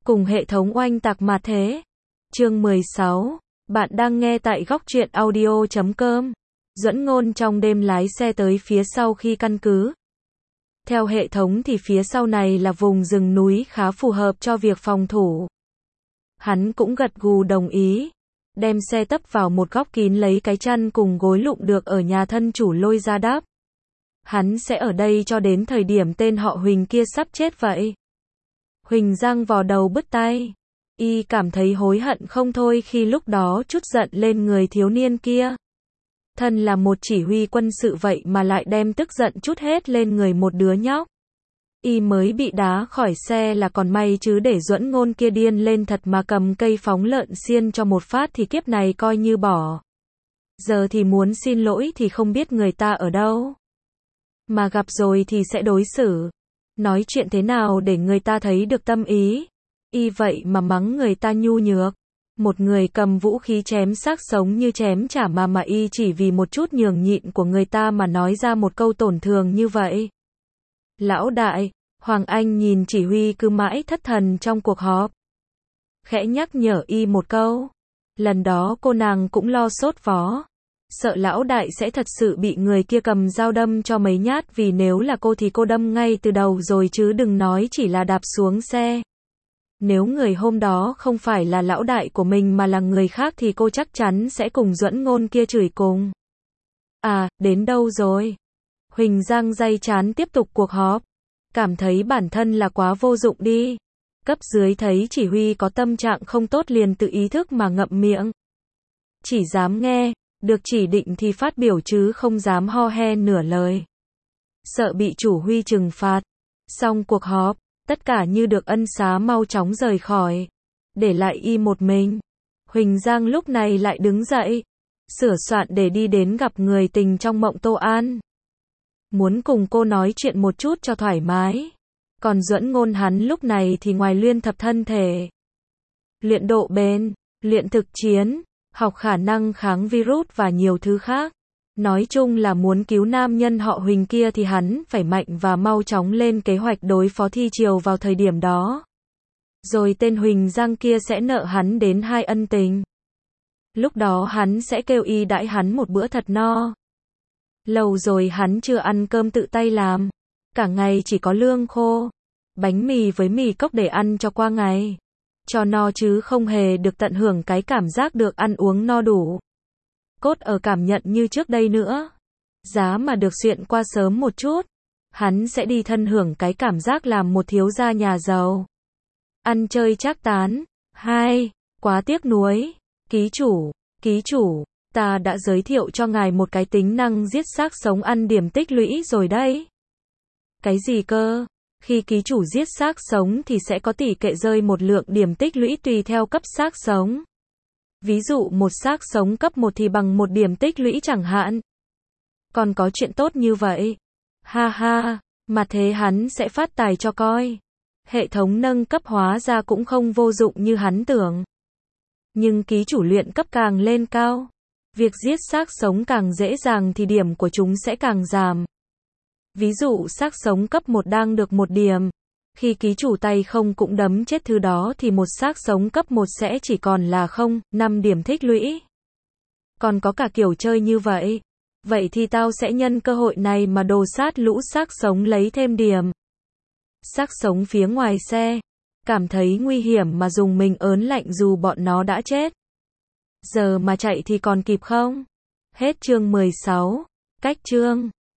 cùng hệ thống oanh tạc mà thế. Chương 16. Bạn đang nghe tại góc truyện audio.com. Duẫn Ngôn trong đêm lái xe tới phía sau khi căn cứ. Theo hệ thống thì phía sau này là vùng rừng núi khá phù hợp cho việc phòng thủ. Hắn cũng gật gù đồng ý, đem xe tấp vào một góc kín lấy cái chăn cùng gối lụm được ở nhà thân chủ lôi ra đắp. Hắn sẽ ở đây cho đến thời điểm tên họ Huỳnh kia sắp chết vậy. Huỳnh Giang vò đầu bứt tai. Y cảm thấy hối hận không thôi khi lúc đó trút giận lên người thiếu niên kia. Thân là một chỉ huy quân sự vậy mà lại đem tức giận trút hết lên người một đứa nhóc. Y mới bị đá khỏi xe là còn may chứ để Duẫn Ngôn kia điên lên thật mà cầm cây phóng lợn xiên cho một phát thì kiếp này coi như bỏ. Giờ thì muốn xin lỗi thì không biết người ta ở đâu. Mà gặp rồi thì sẽ đối xử. Nói chuyện thế nào để người ta thấy được tâm ý. Y vậy mà mắng người ta nhu nhược. Một người cầm vũ khí chém xác sống như chém chả mà y chỉ vì một chút nhường nhịn của người ta mà nói ra một câu tổn thường như vậy. Lão đại, Hoàng Anh nhìn chỉ huy cứ mãi thất thần trong cuộc họp. Khẽ nhắc nhở y một câu. Lần đó cô nàng cũng lo sốt vó. Sợ lão đại sẽ thật sự bị người kia cầm dao đâm cho mấy nhát vì nếu là cô thì cô đâm ngay từ đầu rồi chứ đừng nói chỉ là đạp xuống xe. Nếu người hôm đó không phải là lão đại của mình mà là người khác thì cô chắc chắn sẽ cùng Duẫn Ngôn kia chửi cùng. À, đến đâu rồi? Huỳnh Giang day chán tiếp tục cuộc họp. Cảm thấy bản thân là quá vô dụng đi. Cấp dưới thấy chỉ huy có tâm trạng không tốt liền tự ý thức mà ngậm miệng. Chỉ dám nghe, được chỉ định thì phát biểu chứ không dám ho he nửa lời. Sợ bị chủ huy trừng phạt. Xong cuộc họp, tất cả như được ân xá mau chóng rời khỏi. Để lại y một mình. Huỳnh Giang lúc này lại đứng dậy. Sửa soạn để đi đến gặp người tình trong mộng Tô An. Muốn cùng cô nói chuyện một chút cho thoải mái. Còn Duẫn Ngôn hắn lúc này thì ngoài luyện tập thân thể, luyện độ bền, luyện thực chiến, học khả năng kháng virus và nhiều thứ khác. Nói chung là muốn cứu nam nhân họ Huỳnh kia thì hắn phải mạnh và mau chóng lên kế hoạch đối phó thi triều vào thời điểm đó. Rồi tên Huỳnh Giang kia sẽ nợ hắn đến 2 ân tình. Lúc đó hắn sẽ kêu y đãi hắn một bữa thật no. Lâu rồi hắn chưa ăn cơm tự tay làm. Cả ngày chỉ có lương khô, bánh mì với mì cốc để ăn cho qua ngày. Cho no chứ không hề được tận hưởng cái cảm giác được ăn uống no đủ. Cốt ở cảm nhận như trước đây nữa. Giá mà được xuyện qua sớm một chút, hắn sẽ đi thân hưởng cái cảm giác làm một thiếu gia nhà giàu. Ăn chơi trác tán. 2. Quá tiếc nuối. Ký chủ, ta đã giới thiệu cho ngài một cái tính năng giết xác sống ăn điểm tích lũy rồi đấy. Cái gì cơ? Khi ký chủ giết xác sống thì sẽ có tỷ lệ rơi một lượng điểm tích lũy tùy theo cấp xác sống. Ví dụ một xác sống cấp 1 thì bằng 1 điểm tích lũy chẳng hạn. Còn có chuyện tốt như vậy? Ha ha, mà thế hắn sẽ phát tài cho coi. Hệ thống nâng cấp hóa ra cũng không vô dụng như hắn tưởng. Nhưng ký chủ luyện cấp càng lên cao, việc giết xác sống càng dễ dàng thì điểm của chúng sẽ càng giảm. Ví dụ xác sống cấp 1 đang được 1 điểm. Khi ký chủ tay không cũng đấm chết thứ đó thì một xác sống cấp 1 sẽ chỉ còn là 5 điểm tích lũy. Còn có cả kiểu chơi như vậy. Vậy thì tao sẽ nhân cơ hội này mà đồ sát lũ xác sống lấy thêm điểm. Xác sống phía ngoài xe. Cảm thấy nguy hiểm mà dùng mình ớn lạnh dù bọn nó đã chết. Giờ mà chạy thì còn kịp không? Hết chương 16. Cách chương